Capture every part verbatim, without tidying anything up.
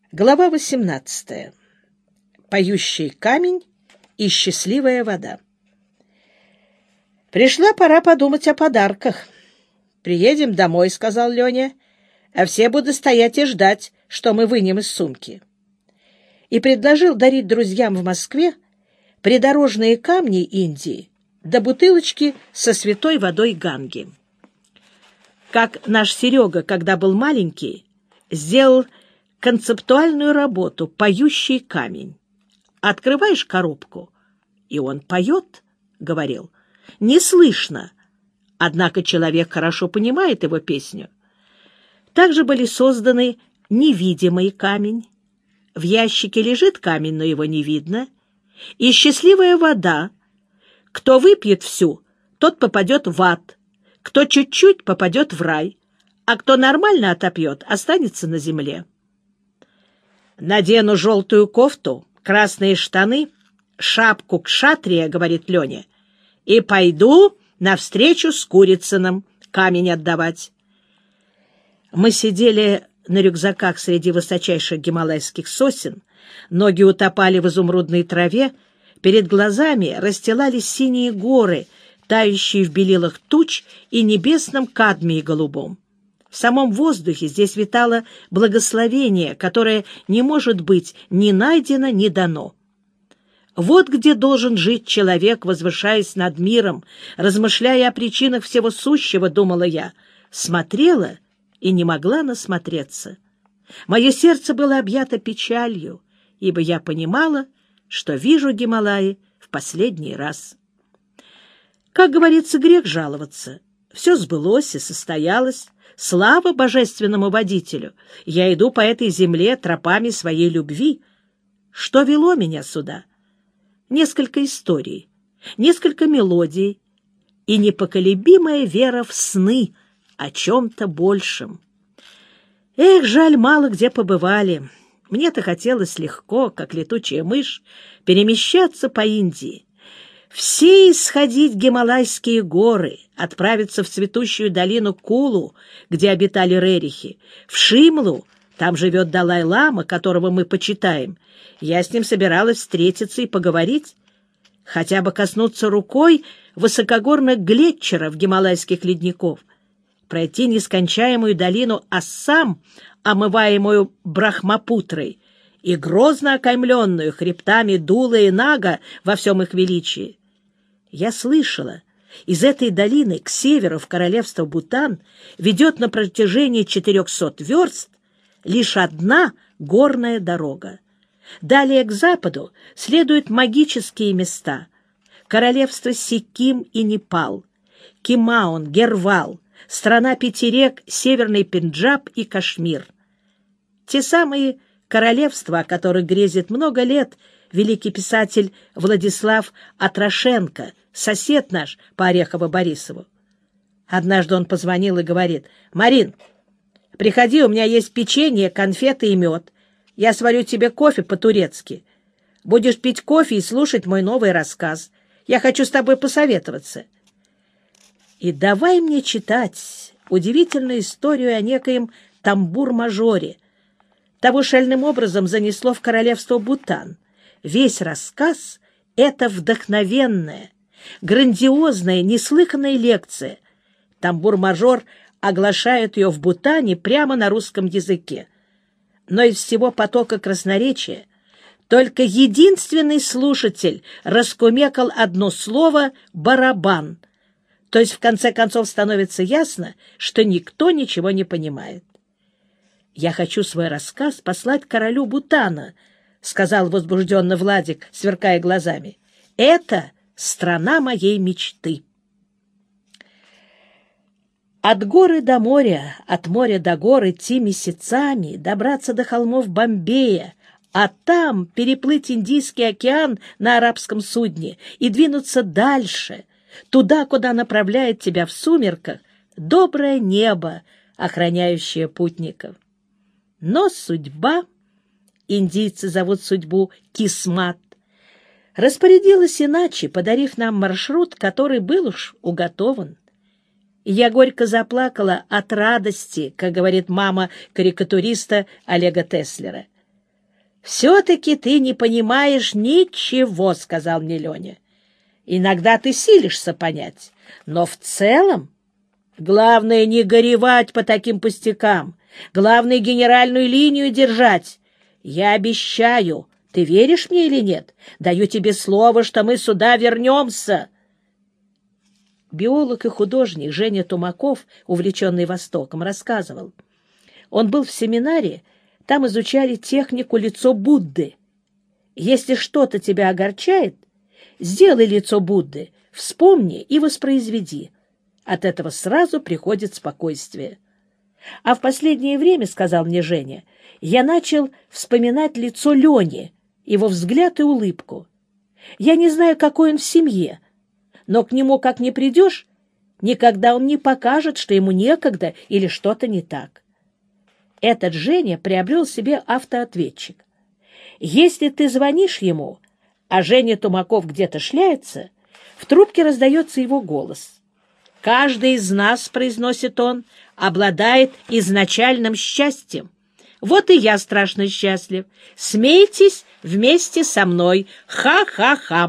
Глава восемнадцатая. Поющий камень и счастливая вода. Пришла пора подумать о подарках. «Приедем домой», — сказал Леня, — «а все будут стоять и ждать, что мы вынем из сумки». И предложил дарить друзьям в Москве придорожные камни Индии да бутылочки со святой водой Ганги. Как наш Серега, когда был маленький, сделал концептуальную работу «Поющий камень». Открываешь коробку, и он поет, — говорил. Не слышно, однако человек хорошо понимает его песню. Также были созданы невидимый камень. В ящике лежит камень, но его не видно. И счастливая вода. Кто выпьет всю, тот попадет в ад. Кто чуть-чуть, попадет в рай. А кто нормально отопьет, останется на земле. «Надену желтую кофту, красные штаны, шапку кшатрия, — говорит Леня, — и пойду навстречу с Курицыным камень отдавать». Мы сидели на рюкзаках среди высочайших гималайских сосен, ноги утопали в изумрудной траве, перед глазами расстилались синие горы, тающие в белилах туч и небесном кадмии голубом. В самом воздухе здесь витало благословение, которое не может быть ни найдено, ни дано. Вот где должен жить человек, возвышаясь над миром, размышляя о причинах всего сущего, думала я, смотрела и не могла насмотреться. Мое сердце было объято печалью, ибо я понимала, что вижу Гималаи в последний раз. Как говорится, грех жаловаться. Все сбылось и состоялось. Слава божественному водителю! Я иду по этой земле тропами своей любви. Что вело меня сюда? Несколько историй, несколько мелодий и непоколебимая вера в сны о чем-то большем. Эх, жаль, мало где побывали. Мне-то хотелось легко, как летучая мышь, перемещаться по Индии. Все исходить Гималайские горы, отправиться в цветущую долину Кулу, где обитали рерихи, в Шимлу, там живет Далай-лама, которого мы почитаем. Я с ним собиралась встретиться и поговорить, хотя бы коснуться рукой высокогорных глетчеров гималайских ледников, пройти нескончаемую долину Ассам, омываемую Брахмапутрой, и грозно окаймленную хребтами Дула и Нага во всем их величии. Я слышала, из этой долины к северу в королевство Бутан ведет на протяжении четырехсот верст лишь одна горная дорога. Далее к западу следуют магические места — королевство Сиким и Непал, Кимаун, Гервал, страна пяти рек, Северный Пенджаб и Кашмир. Те самые королевства, о которых грезит много лет великий писатель Владислав Атрошенко, сосед наш по Орехово-Борисову. Однажды он позвонил и говорит: «Марин, приходи, у меня есть печенье, конфеты и мед. Я сварю тебе кофе по-турецки. Будешь пить кофе и слушать мой новый рассказ. Я хочу с тобой посоветоваться». И давай мне читать удивительную историю о некоем тамбур-мажоре. Того шальным образом занесло в королевство Бутан. Весь рассказ — это вдохновенная, грандиозная, неслыханная лекция. Тамбур-мажор оглашает ее в Бутане прямо на русском языке. Но из всего потока красноречия только единственный слушатель раскумекал одно слово «барабан». То есть, в конце концов, становится ясно, что никто ничего не понимает. «Я хочу свой рассказ послать королю Бутана», — сказал возбужденно Владик, сверкая глазами. «Это страна моей мечты». От горы до моря, от моря до гор идти месяцами, добраться до холмов Бомбея, а там переплыть Индийский океан на арабском судне и двинуться дальше, туда, куда направляет тебя в сумерках доброе небо, охраняющее путников. Но судьба, индийцы зовут судьбу Кисмат, распорядилась иначе, подарив нам маршрут, который был уж уготован. Я горько заплакала от радости, как говорит мама карикатуриста Олега Теслера. «Все-таки ты не понимаешь ничего», — сказал мне Леня. «Иногда ты силишься понять, но в целом главное не горевать по таким пустякам, главное генеральную линию держать. Я обещаю, ты веришь мне или нет? Даю тебе слово, что мы сюда вернемся». Биолог и художник Женя Тумаков, увлеченный Востоком, рассказывал. Он был в семинаре, там изучали технику лицо Будды. Если что-то тебя огорчает, сделай лицо Будды, вспомни и воспроизведи. От этого сразу приходит спокойствие. А в последнее время, сказал мне Женя, я начал вспоминать лицо Лени, его взгляд и улыбку. Я не знаю, какой он в семье, но к нему, как ни придешь, никогда он не покажет, что ему некогда или что-то не так. Этот Женя приобрел себе автоответчик. Если ты звонишь ему, а Женя Тумаков где-то шляется, в трубке раздается его голос. «Каждый из нас, — произносит он, — обладает изначальным счастьем. Вот и я страшно счастлив. Смейтесь вместе со мной. Ха-ха-ха!»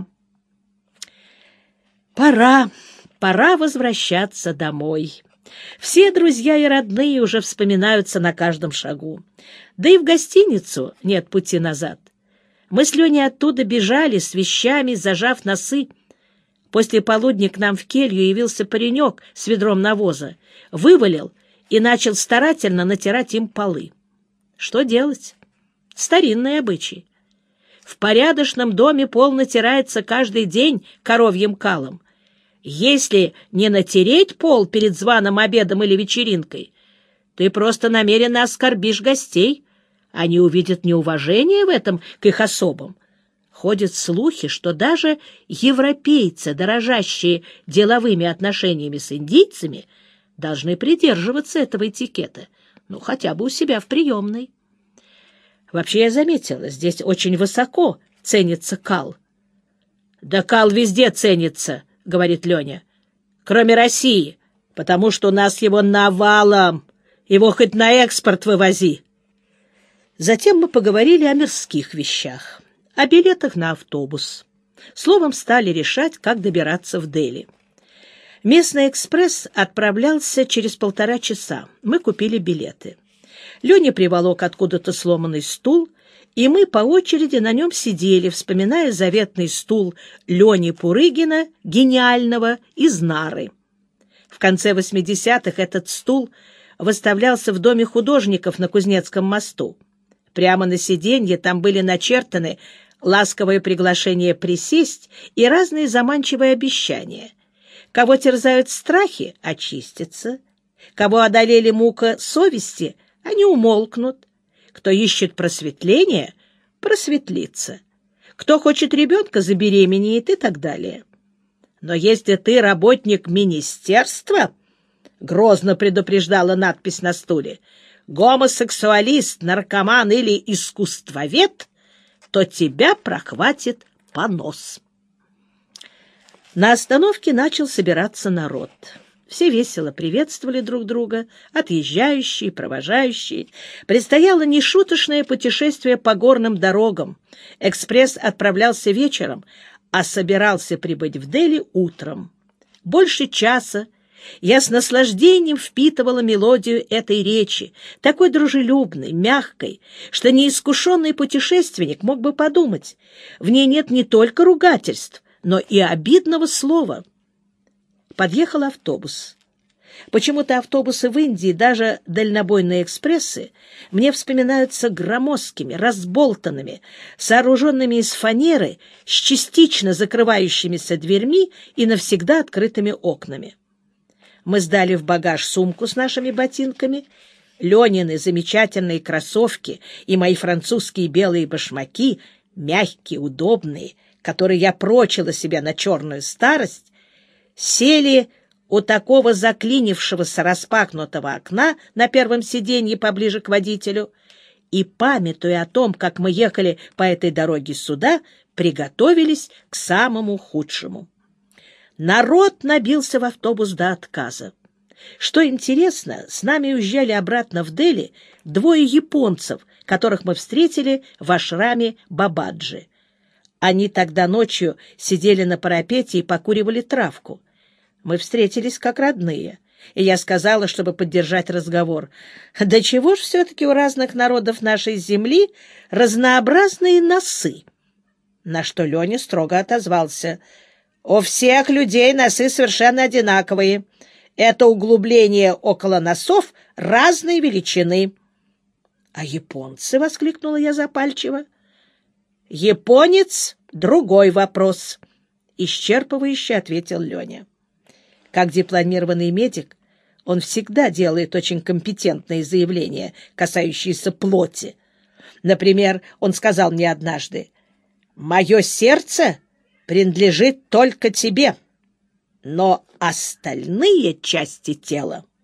Пора, пора возвращаться домой. Все друзья и родные уже вспоминаются на каждом шагу. Да и в гостиницу нет пути назад. Мы с Леней оттуда бежали с вещами, зажав носы. После полудня к нам в келью явился паренек с ведром навоза, вывалил и начал старательно натирать им полы. Что делать? Старинный обычай. В порядочном доме пол натирается каждый день коровьим калом. Если не натереть пол перед званым обедом или вечеринкой, ты просто намеренно оскорбишь гостей. Они увидят неуважение в этом к их особам. Ходят слухи, что даже европейцы, дорожащие деловыми отношениями с индийцами, должны придерживаться этого этикета, ну, хотя бы у себя в приемной. Вообще, я заметила, здесь очень высоко ценится кал. — Да кал везде ценится, — говорит Леня, — кроме России, потому что у нас его навалом, его хоть на экспорт вывози. Затем мы поговорили о мирских вещах, о билетах на автобус. Словом, стали решать, как добираться в Дели. Местный экспресс отправлялся через полтора часа. Мы купили билеты. Леня приволок откуда-то сломанный стул, и мы по очереди на нем сидели, вспоминая заветный стул Лени Пурыгина, гениального, из Нары. В конце восьмидесятых этот стул выставлялся в Доме художников на Кузнецком мосту. Прямо на сиденье там были начертаны ласковое приглашение присесть и разные заманчивые обещания. Кого терзают страхи — очистятся, кого одолели мука совести — они умолкнут, кто ищет просветления — просветлится, кто хочет ребенка — забеременеет и так далее. Но если ты работник министерства, — грозно предупреждала надпись на стуле, — гомосексуалист, наркоман или искусствовед, то тебя прохватит понос. На остановке начал собираться народ. Все весело приветствовали друг друга, отъезжающие, провожающие. Предстояло нешуточное путешествие по горным дорогам. Экспресс отправлялся вечером, а собирался прибыть в Дели утром. Больше часа я с наслаждением впитывала мелодию этой речи, такой дружелюбной, мягкой, что неискушенный путешественник мог бы подумать, в ней нет не только ругательств, но и обидного слова. Подъехал автобус. Почему-то автобусы в Индии, даже дальнобойные экспрессы, мне вспоминаются громоздкими, разболтанными, сооруженными из фанеры, с частично закрывающимися дверьми и навсегда открытыми окнами. Мы сдали в багаж сумку с нашими ботинками, Ленины замечательные кроссовки и мои французские белые башмаки, мягкие, удобные, которые я прочила себе на черную старость, сели у такого заклинившегося распахнутого окна на первом сиденье поближе к водителю и, памятуя о том, как мы ехали по этой дороге сюда, приготовились к самому худшему. Народ набился в автобус до отказа. Что интересно, с нами уезжали обратно в Дели двое японцев, которых мы встретили в ашраме Бабаджи. Они тогда ночью сидели на парапете и покуривали травку. Мы встретились как родные, и я сказала, чтобы поддержать разговор: «Да чего ж все-таки у разных народов нашей земли разнообразные носы?» На что Леня строго отозвался: «У всех людей носы совершенно одинаковые. Это углубление около носов разной величины». «А японцы?» — воскликнула я запальчиво. «Японец — другой вопрос», — исчерпывающе ответил Леня. Как дипломированный медик, он всегда делает очень компетентные заявления, касающиеся плоти. Например, он сказал мне однажды: «Мое сердце принадлежит только тебе, но остальные части тела